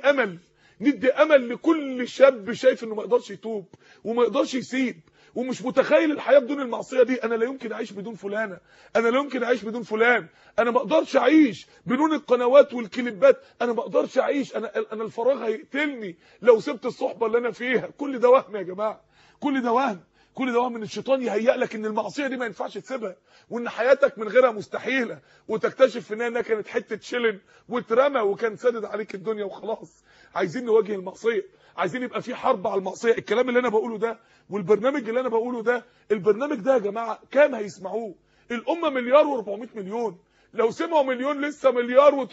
B: امل لكل شاب شايف انه ما يقدرش يتوب وما يقدرش يسيب ومش متخيل الحياه بدون المعصيه دي. انا لا يمكن اعيش بدون فلانه، انا لا يمكن اعيش بدون فلان، انا ما اقدرش اعيش بدون القنوات والكليبات، انا ما اقدرش اعيش، انا الفراغ هيقتلني لو سبت الصحبه اللي انا فيها. كل ده وهم يا جماعه، كل ده وهم، كل ده من الشيطان يهيئ لك ان المعصيه دي ما ينفعش تسيبها، وان حياتك من غيرها مستحيله، وتكتشف ان انها كانت حته شلن واترمى وكان سادد عليك الدنيا وخلاص. عايزين نواجه المعصيه، عايزين يبقى في حرب على المعصيه. الكلام اللي انا بقوله ده والبرنامج اللي انا بقوله ده، البرنامج ده يا جماعه كام هيسمعوه؟ الامه مليار و400 مليون، لو سمعوا مليون لسه مليار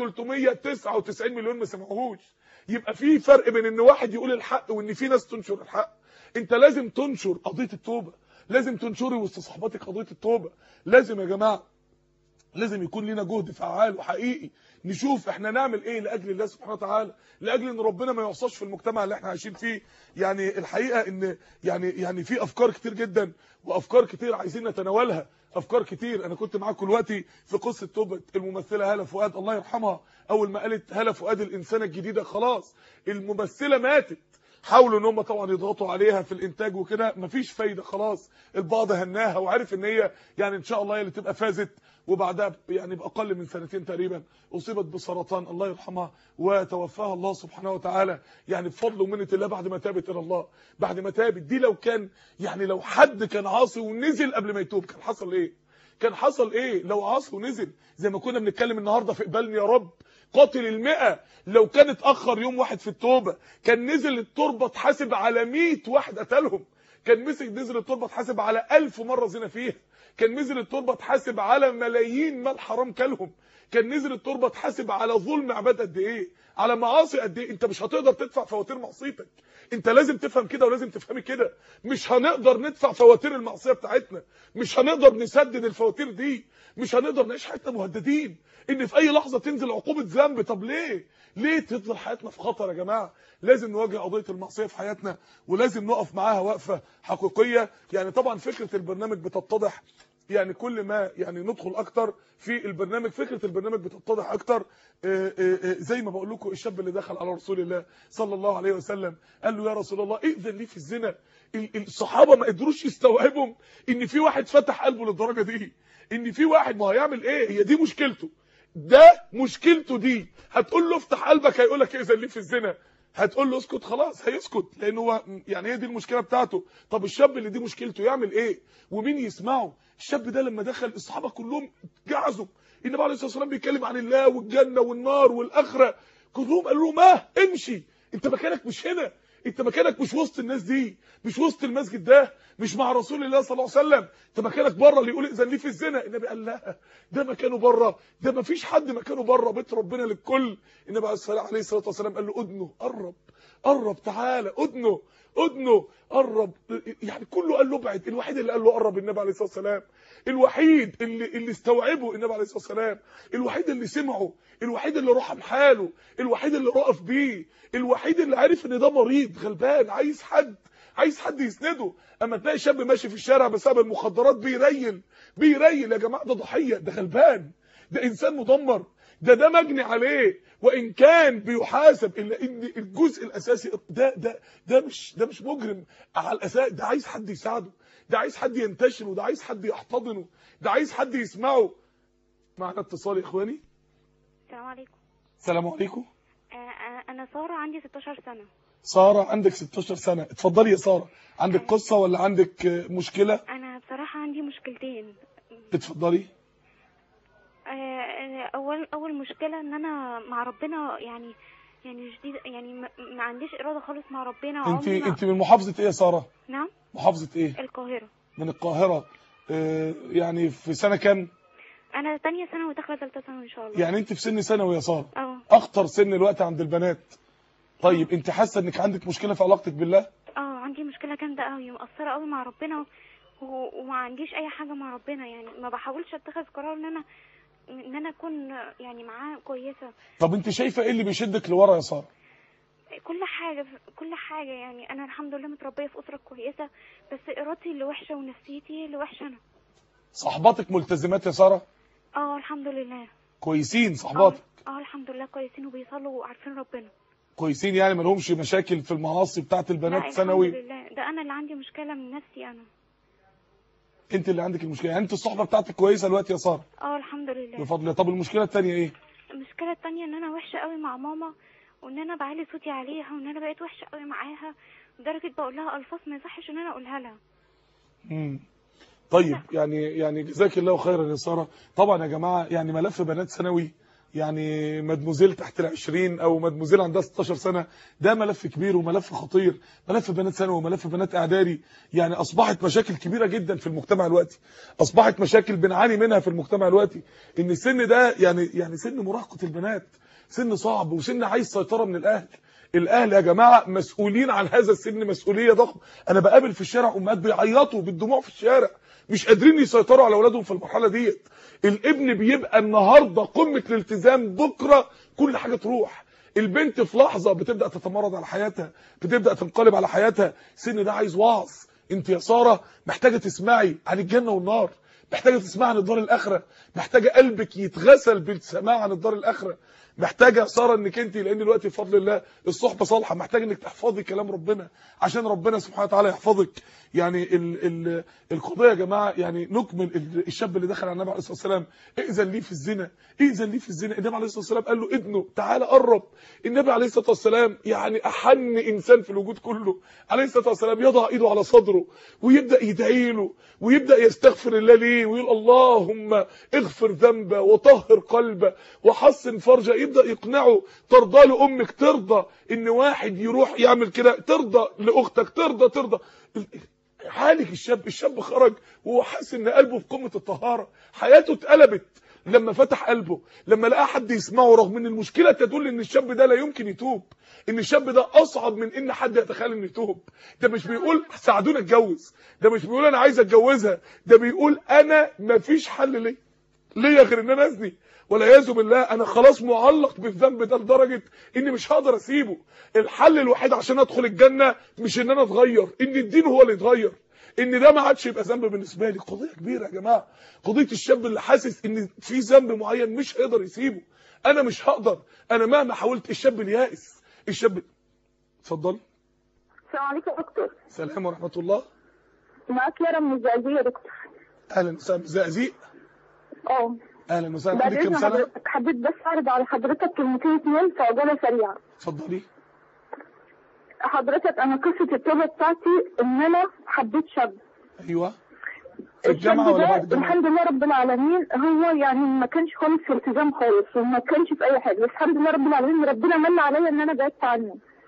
B: و399 مليون ما سمعوهوش. يبقى في فرق بين ان واحد يقول الحق وان في ناس تنشر الحق. انت لازم تنشر قضيه التوبه، لازم تنشري وسط صحباتك قضيه التوبه. لازم يا جماعه، لازم يكون لنا جهد فعال وحقيقي نشوف احنا نعمل ايه لاجل الله سبحانه وتعالى، لاجل ان ربنا ما يوصلش في المجتمع اللي احنا عايشين فيه. يعني الحقيقه ان يعني في افكار كتير جدا وافكار كتير عايزين نتناولها، افكار كتير. انا كنت معاكم دلوقتي في قصه توبه الممثله هاله فؤاد الله يرحمها. اول ما قالت هاله فؤاد الانسانه الجديده، خلاص الممثله ماتت. حاولوا ان هم طبعا يضغطوا عليها في الانتاج وكده، مفيش فايده، خلاص البعض هناها وعارف ان هي يعني ان شاء الله هي اللي تبقى فازت. وبعدها يعني باقل من سنتين تقريبا اصيبت بسرطان الله يرحمها وتوفاها الله سبحانه وتعالى، يعني بفضل ومنه الله بعد ما تابت الى الله. بعد ما تابت دي، لو كان يعني لو حد كان عاصي ونزل قبل ما يتوب كان حصل ايه؟ كان حصل ايه لو عاصي ونزل؟ زي ما كنا بنتكلم النهارده في اقبالني يا رب، قاتل ال100 لو كان اتاخر يوم واحد في التوبه كان نزل التربه اتحاسب على 100 واحد قتلهم، كان نزل التربه اتحاسب على 1000 مره زنا فيها، كان نزل التربه اتحاسب على ملايين مال حرام كلهم، كان نزل التربه اتحاسب على ظلم عباد قد ايه، على معاصي قد ايه. انت مش هتقدر تدفع فواتير معصيتك، انت لازم تفهم كده ولازم تفهمي كده. مش هنقدر ندفع فواتير المعصيه بتاعتنا، مش هنقدر نسدد الفواتير دي، مش هنقدر نعيش حياتنا مهددين ان في اي لحظه تنزل عقوبه ذنب. طب ليه تفضل حياتنا في خطر يا جماعه؟ لازم نواجه قضيه المعصيه في حياتنا ولازم نقف معاها وقفه حقيقيه. يعني طبعا فكره البرنامج بتتضح، يعني كل ما يعني ندخل اكتر في البرنامج فكره البرنامج بتتضح اكتر. زي ما بقول لكم، الشاب اللي دخل على رسول الله صلى الله عليه وسلم قال له يا رسول الله ائذن لي في الزنا. الصحابه ما قدروش يستوعبوا ان في واحد فتح قلبه للدرجه دي، ان في واحد ما هيعمل ايه، هي دي مشكلته، ده مشكلته دي. هتقول له افتح قلبك هيقول لك ائذن لي في الزنا، هتقول له اسكت خلاص هيسكت، لان هو يعني هي دي المشكله بتاعته. طب الشاب اللي دي مشكلته يعمل ايه ومين يسمعه؟ الشاب ده لما دخل الصحابه كلهم جعزوا، النبي عليه الصلاه والسلام بيتكلم عن الله والجنه والنار والاخره، كلهم قالوا له ما امشي، انت مكانك مش هنا، انت مكانك مش وسط الناس دي، مش وسط المسجد ده، مش مع رسول الله صلى الله عليه وسلم، انت مكانك بره. اللي يقول اذن ليه في الزنا، النبي قال لا، ده مكانه بره، ده ما فيش حد مكانه بره، بيت ربنا للكل. النبي عليه الصلاه والسلام قال له ادنه، قرب تعالى، ادنه قرب. يعني كله قال له ابعد، الوحيد اللي قال له قرب النبي عليه الصلاه والسلام، الوحيد اللي استوعبه النبي عليه الصلاه والسلام، الوحيد اللي سمعه، الوحيد اللي رحم حاله، الوحيد اللي رأف بيه، الوحيد اللي عارف ان ده مريض غلبان عايز حد يسنده. اما تلاقي شاب ماشي في الشارع بسبب المخدرات بيريل يا جماعه، ده ضحيه، ده غلبان، ده انسان مدمر، ده مجني عليه، وان كان بيحاسب الا ان الجزء الاساسي ده مش مجرم على الاساس، ده عايز حد يساعده، ده عايز حد ينتشره، ده عايز حد يحتضنه، ده عايز حد يسمعه. معنا اتصال يا اخواني.
G: السلام عليكم.
B: السلام عليكم.
G: انا ساره، عندي 16 سنه.
B: ساره عندك 16 سنه، اتفضلي يا ساره، عندك قصه ولا عندك مشكله؟
G: انا بصراحه عندي مشكلتين.
B: اتفضلي.
G: اول مشكله ان انا مع ربنا يعني جديد، يعني ما عنديش اراده خالص مع ربنا.
B: انت من محافظه ايه يا ساره؟
G: نعم،
B: محافظه ايه؟
G: القاهره.
B: من القاهره. يعني في سنه كام؟
G: انا تانية ثانوي وداخله ثالثه ثانوي ان شاء الله.
B: يعني انت في سن ثانوي يا ساره؟ اخطر سن الوقت عند البنات. طيب انت حاسه انك عندك مشكله في علاقتك بالله؟
G: عندي مشكله جامده قوي، مقصره قوي مع ربنا، وما عنديش اي حاجه مع ربنا، يعني ما بحاولش اتخذ قرار ان انا اكون يعني معاه كويسه.
B: طب انت شايفه ايه اللي بيشدك لورا يا ساره؟
G: كل حاجه، يعني انا الحمد لله متربيه في اسره كويسه، بس ارادتي اللي وحشه ونفسيتي اللي وحشه انا.
B: صحباتك ملتزمات يا ساره؟
G: الحمد لله.
B: كويسين صحباتك؟
G: الحمد لله كويسين وبيصلوا وعارفين ربنا.
B: كويسين، يعني ما لهمش مشاكل في المعاصي بتاعت البنات ثانوي؟
G: الحمد لله، ده انا اللي عندي مشكله من نفسي انا.
B: انت اللي عندك المشكله، يعني انت الصحبه بتاعتك كويسه دلوقتي يا ساره؟
G: الحمد لله
B: بفضل الله. طب المشكله الثانيه ايه؟
G: المشكله الثانيه ان انا وحشه قوي مع ماما، وان انا بعلي صوتي عليها، وان انا بقيت وحشه قوي معاها لدرجه بقول لها الفاظ ما يصحش ان انا اقولها لها.
B: طيب يعني جزاك الله خيرا يا ساره. طبعا يا جماعه يعني ملف بنات ثانوي، يعني مدموزيل تحت ال20 او مدموزيل عندها 16 سنه، ده ملف كبير وملف خطير. ملف بنات ثانوي وملف بنات اعدادي يعني اصبحت مشاكل كبيره جدا في المجتمع دلوقتي، اصبحت مشاكل بنعاني منها في المجتمع دلوقتي. ان السن ده يعني سن مراهقه البنات، سن صعب وسن عايز سيطره من الاهل يا جماعه، مسؤولين عن هذا السن مسؤوليه ضخمه. انا بقابل في الشارع امهات بيعيطوا بالدموع في الشارع، مش قادرين يسيطروا على اولادهم في المرحله ديت. الابن بيبقى النهارده قمه الالتزام، بكره كل حاجه تروح. البنت في لحظه بتبدا تتمرد على حياتها، بتبدا تنقلب على حياتها. السن ده عايز وعظ. انت يا ساره محتاجه تسمعي عن الجنه والنار، محتاجه تسمعي عن الدار الاخره، محتاجه قلبك يتغسل بالسماع عن الدار الاخره، محتاجه يا ساره انك انت، لان دلوقتي بفضل الله الصحبه صالحه، محتاجه انك تحفظي كلام ربنا عشان ربنا سبحانه وتعالى يحفظك. يعني القضيه يا جماعه، يعني نكمل الشاب اللي دخل على النبي عليه الصلاه والسلام، ائذن لي في الزنا، النبي عليه الصلاه والسلام قال له ابنه تعالى قرب. النبي عليه الصلاه والسلام يعني احن انسان في الوجود كله عليه الصلاه والسلام، يضع ايده على صدره ويبدا يدعي له ويبدا يستغفر الله ليه ويقول اللهم اغفر ذنبه وطهر قلبه وحسن فرجه، يبدا يقنعه. ترضى لامك، ترضى ان واحد يروح يعمل كده، ترضى لاختك، ترضى. عالج الشاب خرج وهو حاسس ان قلبه في قمه الطهاره، حياته اتقلبت لما فتح قلبه، لما لقى حد يسمعه، رغم ان المشكله تدل ان الشاب ده لا يمكن يتوب، ان الشاب ده اصعب من ان حد يتخيل انه يتوب. ده مش بيقول ساعدوني اتجوز، ده مش بيقول انا عايز اتجوزها، ده بيقول انا مفيش حل ليا غير ان انا ازني، والعياذ بالله انا خلاص معلق بالذنب ده لدرجه اني مش هقدر اسيبه. الحل الوحيد عشان ادخل الجنه مش ان انا اتغير، ان الدين هو اللي يتغير، ان ده ما عادش يبقى ذنب بالنسبه لي. قضيه كبيره يا جماعه، قضيه الشاب اللي حاسس ان في ذنب معين مش هيقدر يسيبه. انا مش هقدر، انا مهما حاولت. الشاب اليائس، الشاب. اتفضلي.
C: السلام عليكم يا دكتور.
B: السلام ورحمه الله.
C: معاك يارا من الزقازيق يا دكتور.
B: اهلا وسهلا. الزقازيق. اهلا وسهلا.
C: عندك كام سنه؟ حبيت بس اعرض على حضرتك كلمتين اثنين في عجاله سريعه.
B: اتفضلي.
C: حضرتك انا قصه التوبه بتاعتي ان انا حبيت شاب.
B: ايوه. في الجامعه ولا بعد الجامعه؟
C: الحمد لله رب العالمين، هو يعني ما كانش خالص في التزام خالص وما كانش في اي حاجه، بس الحمد لله رب العالمين ربنا من عليا ان انا بعدت عنه.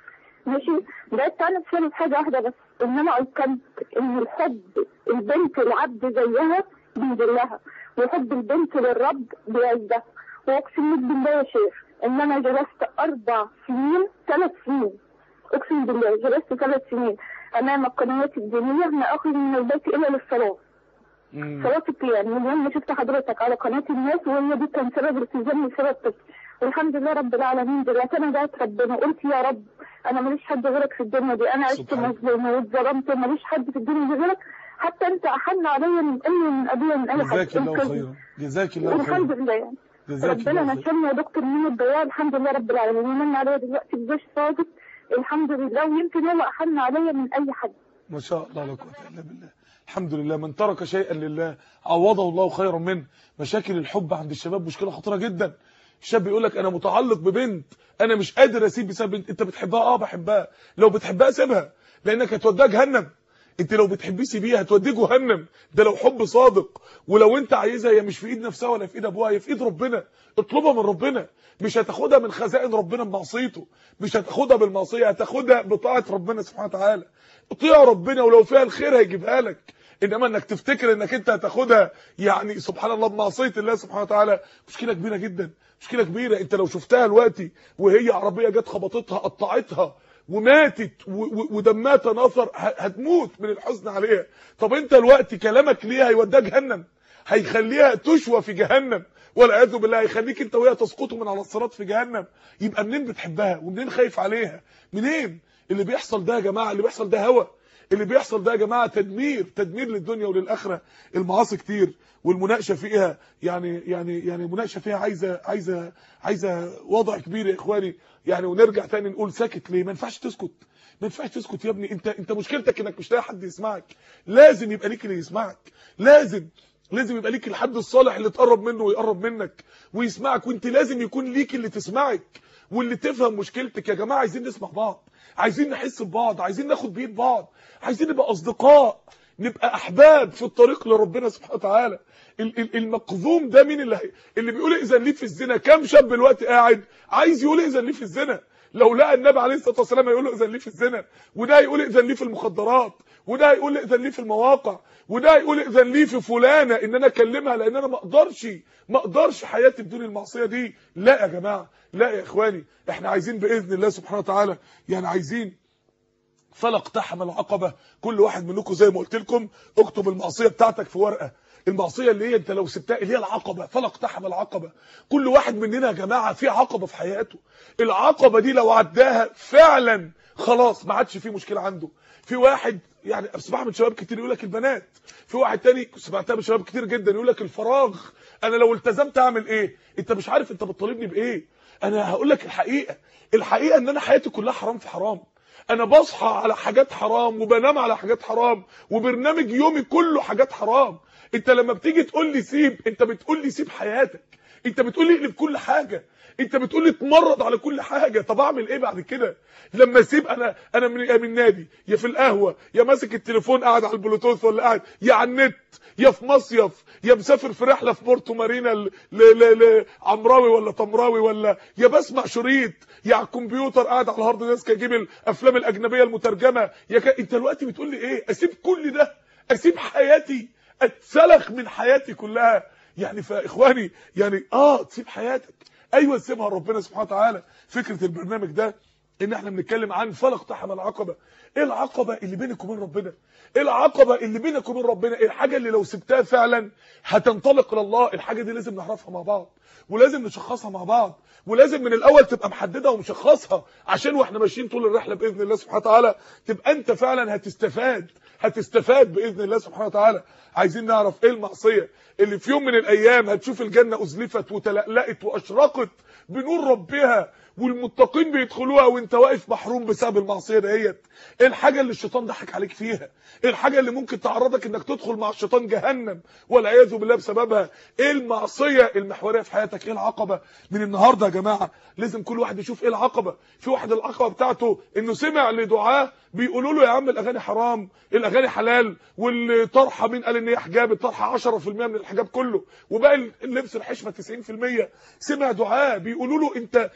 H: ماشي. بقيت انا في حاجه واحده بس، ان انا ايقنت ان الحب البنت العبد زيها بيذلها، وحب البنت للرب بيعزها. واقسم بالله يا شيخ ان انا جلست 4 سنين 3 سنين، اقسم بالله جلست 3 سنين امام القنوات الدينيه ما اخرج من البيت الا للصلاه. صلاه القيام. من يوم ما شفت حضرتك على قناه الناس، وهي دي كان سبب التزامي وسبب طفل. والحمد لله رب العالمين. دلوقتي انا دعيت ربنا قلت يا رب انا ماليش حد غيرك في الدنيا دي، انا عشت مظلومه واتظلمت، ماليش حد في الدنيا دي غيرك، حتى انت احن عليا من امي ومن ابويا من اي حد.
B: جزاك الله خيرا. جزاك الله خيرا.
H: الحمد لله ربنا نشرني يا دكتور من الضياع. الحمد لله رب العالمين. ومن عليا دلوقتي بجيش صادق الحمد لله، ويمكن هو احن عليا من اي حد.
B: ما شاء الله لا قوه الا بالله. الحمد لله. من ترك شيئا لله عوضه الله خيرا منه. مشاكل الحب عند الشباب مشكله خطيره جدا. الشاب يقول لك انا متعلق ببنت انا مش قادر اسيب بسبب بنت. انت بتحبها؟ بحبها. لو بتحبها سيبها، لانك هتوديها جهنم. انت لو بتحبيه سيبيها، هتوديه جهنم. ده لو حب صادق. ولو انت عايزها، هي مش في ايد نفسها ولا في ايد ابوها، هي في ايد ربنا. اطلبها من ربنا. مش هتاخدها من خزائن ربنا بمعصيته، مش هتاخدها بالمعصيه، هتاخدها بطاعه ربنا سبحانه وتعالى. اطيع ربنا ولو فيها الخير هيجيبها لك. انما انك تفتكر انك انت هتاخدها يعني سبحان الله بمعصيه الله سبحانه وتعالى، مشكله كبيره جدا. مشكله كبيره. انت لو شفتها دلوقتي وهي عربيه جت خبطتها قطعتها وماتت ودمها تناثر، هتموت من الحزن عليها. طب انت دلوقتي كلامك ليها هيوديها جهنم، هيخليها تشوى في جهنم والعياذ بالله، هيخليك انت وهي تسقطوا من على الصراط في جهنم. يبقى منين بتحبها ومنين خايف عليها؟ منين؟ اللي بيحصل ده يا جماعه، اللي بيحصل ده هوى. اللي بيحصل ده يا جماعه تدمير للدنيا وللاخره. المعاصي كتير والمناقشه فيها يعني مناقشه فيها عايزه وضع كبير يا اخواني. يعني ونرجع تاني نقول ساكت ليه؟ ما ينفعش تسكت. ما ينفعش تسكت يا ابني. انت مشكلتك انك مش لاقي حد يسمعك. لازم يبقى ليك اللي يسمعك. لازم يبقى ليك الحد الصالح اللي تقرب منه ويقرب منك ويسمعك. وانت لازم يكون ليك اللي تسمعك واللي تفهم مشكلتك. يا جماعه عايزين نسمع بعض، عايزين نحس ببعض، عايزين ناخد بيد بعض، عايزين نبقى اصدقاء، نبقى احباب في الطريق لربنا سبحانه وتعالى. المقذوم ده مين اللي بيقول اذن لي في الزنا؟ كام شاب دلوقتي قاعد عايز يقول اذن لي في الزنا؟ لو لقى النبي عليه الصلاه والسلام هيقول له اذن لي في الزنا، وده هيقول اذن لي في المخدرات، وده هيقول اذن لي في المواقع، وده هيقول اذن لي في فلانه ان انا اكلمها، لان انا ما اقدرش حياتي بدون المعصيه دي. لا يا جماعه، لا يا اخواني. احنا عايزين باذن الله سبحانه وتعالى يعني عايزين فلا اقتحم العقبه. كل واحد منكم زي ما قلت لكم اكتب المعصيه بتاعتك في ورقه. المعصيه اللي هي انت لو سبتها اللي هي العقبه، فلا اقتحم العقبه. كل واحد مننا يا جماعه في عقبه في حياته. العقبه دي لو عداها فعلا خلاص ما عادش في مشكله عنده. في واحد يعني بسمعها من شباب كتير يقول لك البنات، في واحد تاني سمعتها من شباب كتير جدا يقول لك الفراغ. انا لو التزمت اعمل ايه؟ انت مش عارف انت بتطالبني بايه. انا هقول لك الحقيقه ان انا حياتي كلها حرام في حرام. انا بصحى على حاجات حرام وبنام على حاجات حرام وبرنامج يومي كله حاجات حرام. انت لما بتيجي تقول لي سيب، انت بتقول لي سيب حياتك، انت بتقول لي اقلب كل حاجه، انت بتقول لي اتمرد على كل حاجه. طب اعمل ايه بعد كده لما اسيب؟ انا من النادي يا في القهوه يا ماسك التليفون قاعد على البلوتوث ولا قاعد يا على النت يا في مصيف يا مسافر في رحله في بورتو مارينا لعمراوي ولا طمراوي ولا يا بسمع شريط يا على الكمبيوتر قاعد على الهارد ديسك اجيب الافلام الاجنبيه المترجمه انت دلوقتي بتقول لي ايه؟ اسيب كل ده؟ اسيب حياتي؟ اتسلخ من حياتي كلها؟ يعني فاخواني يعني تسيب حياتك. ايوه تسيبها ربنا سبحانه وتعالى. فكره البرنامج ده ان احنا بنتكلم عن فلا اقتحم العقبه. ايه العقبه اللي بينك وبين ربنا؟ ايه العقبه اللي بينك وبين ربنا؟ ايه الحاجه اللي لو سبتها فعلا هتنطلق لله؟ الحاجه دي لازم نعرفها مع بعض ولازم نشخصها مع بعض، ولازم من الاول تبقى محددها ومشخصها عشان واحنا ماشيين طول الرحله باذن الله سبحانه وتعالى تبقى انت فعلا هتستفاد باذن الله سبحانه وتعالى. عايزين نعرف ايه المعصيه اللي في يوم من الايام هتشوف الجنه ازلفت وتلألأت واشرقت بنور ربها والمتقين بيدخلوها وانت واقف محروم بسبب المعصيه ديت. ايه الحاجه اللي الشيطان ضحك عليك فيها؟ ايه الحاجه اللي ممكن تعرضك انك تدخل مع الشيطان جهنم والعياذ بالله بسببها؟ ايه المعصيه المحوريه في حياتك؟ ايه العقبه؟ من النهارده يا جماعه لازم كل واحد يشوف ايه العقبه. في واحد العقبه بتاعته انه سمع لدعاه بيقولوا له يا عم الاغاني حرام، الاغاني حلال، والطرحه مين قال ان هي حجاب؟ الطرحه 10% من الحجاب كله وباقي اللبس الحشمه 90%. سمع دعاه بيقولوا له انت عايزك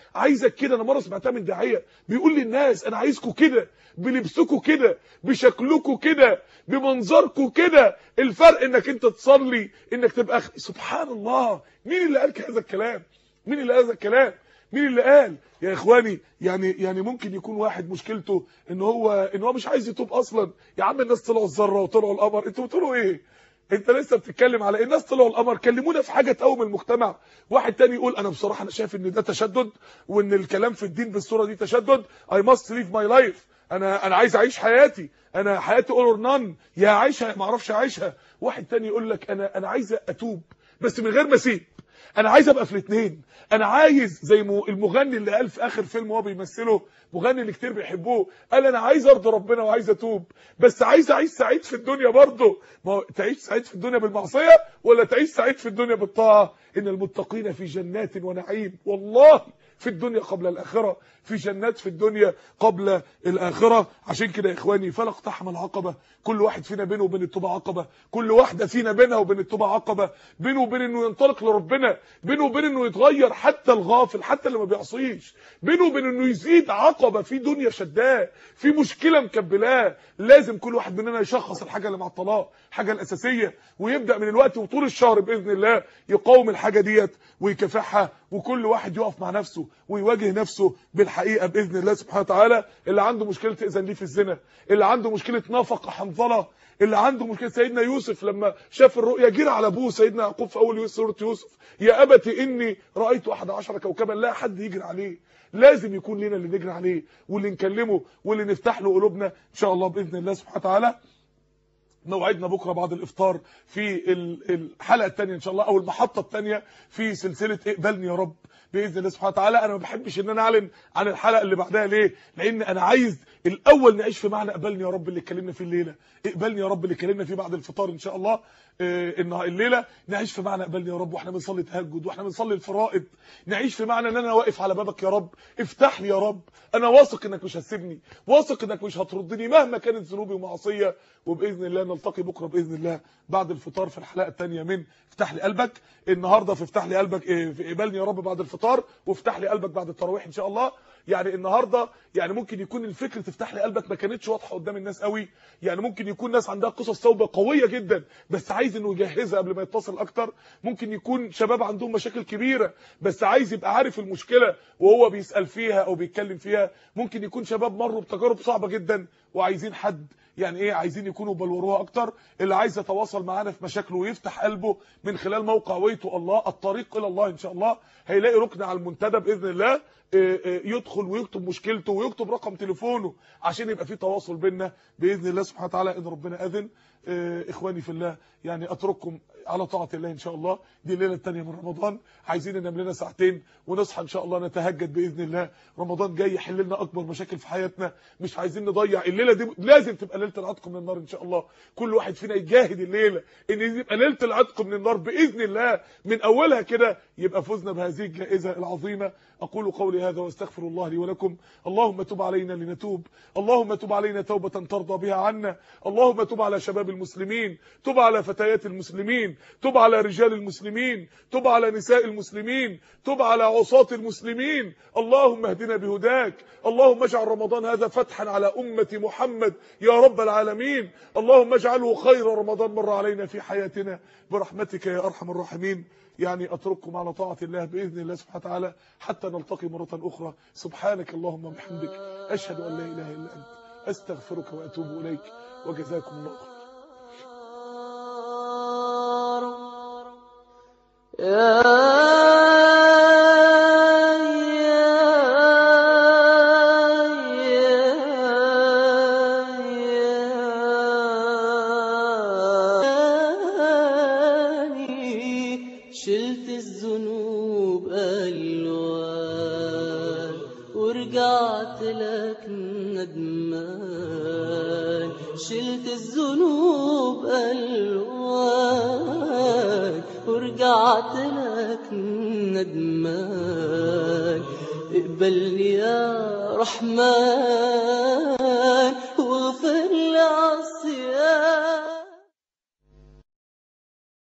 B: عايزك كده. انا مره سمعتها من داعيه بيقول للناس انا عايزكم كده، بلبسكم كده، بشكلكم كده، بمنظركم كده. الفرق انك انت تصلي، انك تبقى سبحان الله. مين اللي قال هذا الكلام؟ مين اللي قال هذا الكلام؟ مين اللي قال يا اخواني؟ يعني ممكن يكون واحد مشكلته ان هو مش عايز يتوب اصلا. يا عم الناس طلعوا الذره وطلعوا القمر، انتوا بتقولوا ايه؟ انت لسه بتتكلم على الناس طلعوا القمر؟ كلمونا في حاجه تقوم المجتمع. واحد تاني يقول انا بصراحه انا شايف ان ده تشدد، وان الكلام في الدين بالصوره دي تشدد. I must live my life. انا عايز اعيش حياتي، انا حياتي all or none، يا عايشها ما اعرفش اعيشها. واحد تاني يقول لك انا عايز اتوب بس من غير ما اسيب، انا عايز ابقى في الاثنين. انا عايز زي المغني اللي قال في اخر فيلم هو بيمثله، مغني اللي كتير بيحبوه، قال انا عايز ارضي ربنا وعايز اتوب بس عايز اعيش سعيد في الدنيا برضه. ما هو تعيش سعيد في الدنيا بالمعصيه ولا تعيش سعيد في الدنيا بالطاعه؟ ان المتقين في جنات ونعيم، والله في الدنيا قبل الاخره، في جنات في الدنيا قبل الاخره. عشان كده يا اخواني فلا اقتحم العقبه. كل واحد فينا بينه وبين التوبه عقبه، كل واحده فينا بينها وبين التوبه عقبه، بينه وبين انه ينطلق لربنا، بينه وبين انه يتغير، حتى الغافل حتى اللي ما بيعصيش، بينه وبين انه يزيد عقبه في دنيا شداه، في مشكله مكبلاه. لازم كل واحد مننا يشخص الحاجه اللي مع الطلاق، الحاجه الاساسيه، ويبدا من الوقت وطول الشهر باذن الله يقاوم الحاجه ديت ويكافحها. وكل واحد يقف مع نفسه ويواجه نفسه بالحقيقه باذن الله سبحانه وتعالى. اللي عنده مشكله اذن ليه في الزنا، اللي عنده مشكله نفقه حنظله، اللي عنده مشكله سيدنا يوسف لما شاف الرؤيا جرى على ابوه سيدنا يعقوب في اول سوره يوسف، يا ابت اني رايت 11 كوكبا. لا حد يجري عليه، لازم يكون لنا اللي نجري عليه واللي نكلمه واللي نفتح له قلوبنا ان شاء الله باذن الله سبحانه وتعالى. موعدنا بكره بعد الافطار في الحلقه الثانيه ان شاء الله، او المحطه الثانيه في سلسله اقبلني يا رب باذن الله سبحانه وتعالى. انا ما بحبش ان انا اعلن عن الحلقه اللي بعدها. ليه؟ لان انا عايز الاول نعيش في معنى اقبلني يا رب اللي اتكلمنا فيه الليله، اقبلني يا رب اللي اتكلمنا فيه بعد الفطار ان شاء الله. الليله نعيش في معنى اقبلني يا رب واحنا بنصلي تهجد واحنا بنصلي الفرائض، نعيش في معنى ان انا واقف على بابك يا رب، افتح لي يا رب، انا واثق انك مش هتسيبني، واثق انك مش هتردني مهما كانت ذنوبي ومعصيه. وباذن الله نلتقي بكره باذن الله بعد الفطار في الحلقه الثانيه من افتح لي قلبك. النهارده في افتح لي قلبك في اقبلني يا رب بعد الفطار، وافتح لي قلبك بعد التراويح ان شاء الله. يعني النهارده يعني ممكن يكون الفكره تفتح لي قلبك ما كانتش واضحه قدام الناس قوي، يعني ممكن يكون ناس عندها قصص توبه قويه جدا بس عايز انه يجهزها قبل ما يتصل اكتر، ممكن يكون شباب عندهم مشاكل كبيره بس عايز يبقى عارف المشكله وهو بيسال فيها او بيتكلم فيها، ممكن يكون شباب مروا بتجارب صعبه جدا وعايزين حد يعني ايه، عايزين يكونوا بلوروها اكتر. اللي عايز يتواصل معانا في مشاكله ويفتح قلبه من خلال موقع ويتو الله الطريق الى الله ان شاء الله، هيلاقي ركن على المنتدى باذن الله، يدخل ويكتب مشكلته ويكتب رقم تليفونه عشان يبقى في تواصل بيننا باذن الله سبحانه وتعالى ان ربنا اذن. اخواني في الله يعني اترككم على طاعه الله ان شاء الله. دي الليله الثانيه من رمضان، عايزين ننام لنا ساعتين ونصحى ان شاء الله نتهجد باذن الله. رمضان جاي يحل لنا اكبر مشاكل في حياتنا، مش عايزين نضيع الليله دي، لازم تبقى ليله العتق من النار ان شاء الله. كل واحد فينا يجاهد الليله ان يبقى ليله العتق من النار باذن الله من اولها كده، يبقى فزنا بهذه الجائزه العظيمه. اقول قولي هذا واستغفر الله لي ولكم. اللهم تب علينا لنتوب، اللهم تب علينا توبه ترضى بها عنا، اللهم تب على شباب المسلمين، تب على فتيات المسلمين، تب على رجال المسلمين، تب على نساء المسلمين، تب على عصاة المسلمين. اللهم اهدنا بهداك، اللهم اجعل رمضان هذا فتحا على أمة محمد يا رب العالمين. اللهم اجعله خير رمضان مر علينا في حياتنا برحمتك يا أرحم الراحمين. يعني أترككم على طاعة الله بإذن الله سبحانه وتعالى حتى نلتقي مرة أخرى. سبحانك اللهم وبحمدك، أشهد أن لا إله إلا أنت، أستغفرك وأتوب إليك، وجزاكم الله خير.
A: شلت الذنوب ألوان ورجعت لك ندمان، شلت الذنوب ألوان ورجعت لك ندمان. اقبلني يا رحمن واغفر لي